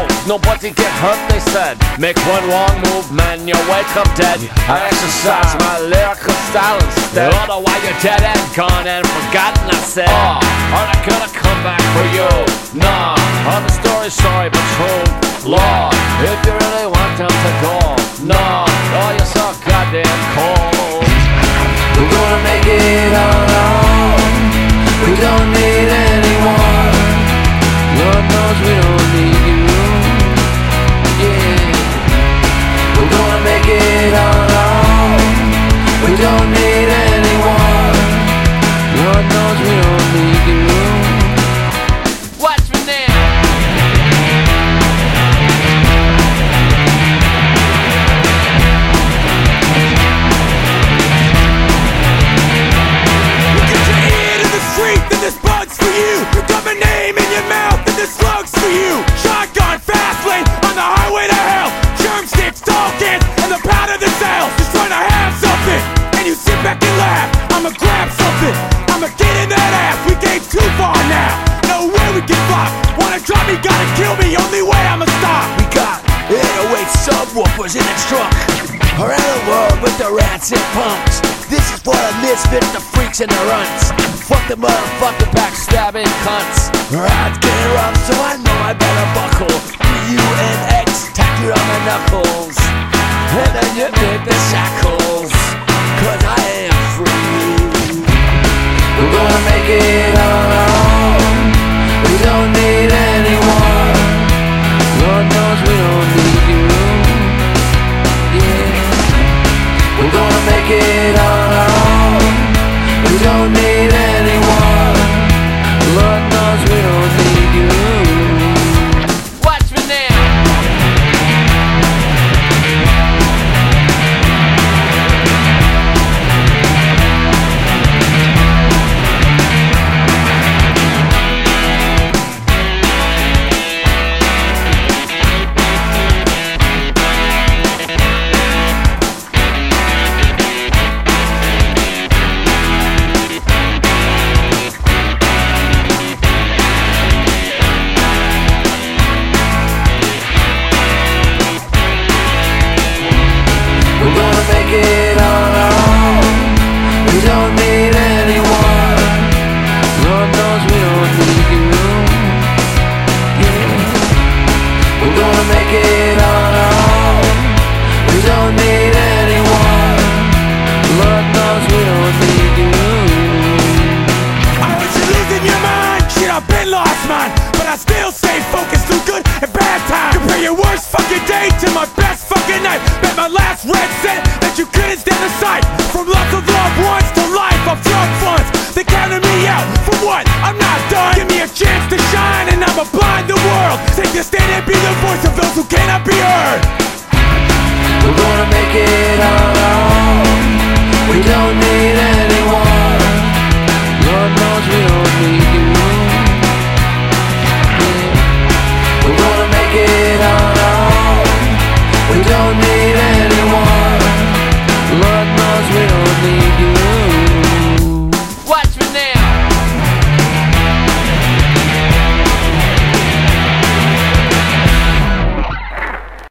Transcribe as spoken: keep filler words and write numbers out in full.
nobody get hurt, they said. Make one wrong move, man, you wake up dead. I exercise my lyrical style instead. Otherwise you're dead and gone and forgotten, I said. Oh, are they gonna come back for you? Nah, all the story's sorry but true. Lord, if you really want them to go, no, oh, you're so goddamn cold. We're gonna make it our own. We don't need anyone. Lord knows we don't need you. Yeah. We're gonna make it our own. We don't need anyone. Lord knows we don't need you. Watch me now. Then this bug's for you. You got my name in your mouth, and this slug's for you. Shotgun, fast lane, on the highway to hell. Germ sticks, tall cans, and the pound of the cells. Just trying to have something, and you sit back and laugh. I'ma grab something, I'ma get in that ass. We came too far now, no way we can flop. Wanna drop me, gotta kill me, only way I'ma stop. We got eight oh eight subwoofers in the truck. Around the world with the rats and punks. This is for the misfits, the freaks and the runts. Fuck the motherfucking backstabbing cunts. Ride's getting rough, so I know I better buckle. U N X, tack you on the knuckles. And then you pick the shackles, cause I am free. We're gonna make it our own. We don't need anyone. Lord knows we don't need you. Yeah. We're gonna make it our own. We don't need anyone. Lord knows we don't need you. Watch me now. We're gonna make it our own. We don't need anyone. Lord knows we don't need you. Yeah. We're gonna make it our own. We don't need anyone. Lord knows we don't need you. I heard you losing your mind. Shit, I've been lost mine, but I still stay focused through good and bad times. Compare your worst fucking day to my best fucking night. Bet my last red cent that you couldn't stand the sight. From lots of loved ones to life of drug funds. They counted me out for what? I'm not done. Give me a chance to shine and I'ma blind the world. Take a stand and be the voice of those who cannot be heard. We're gonna make it our own. We don't need anyone.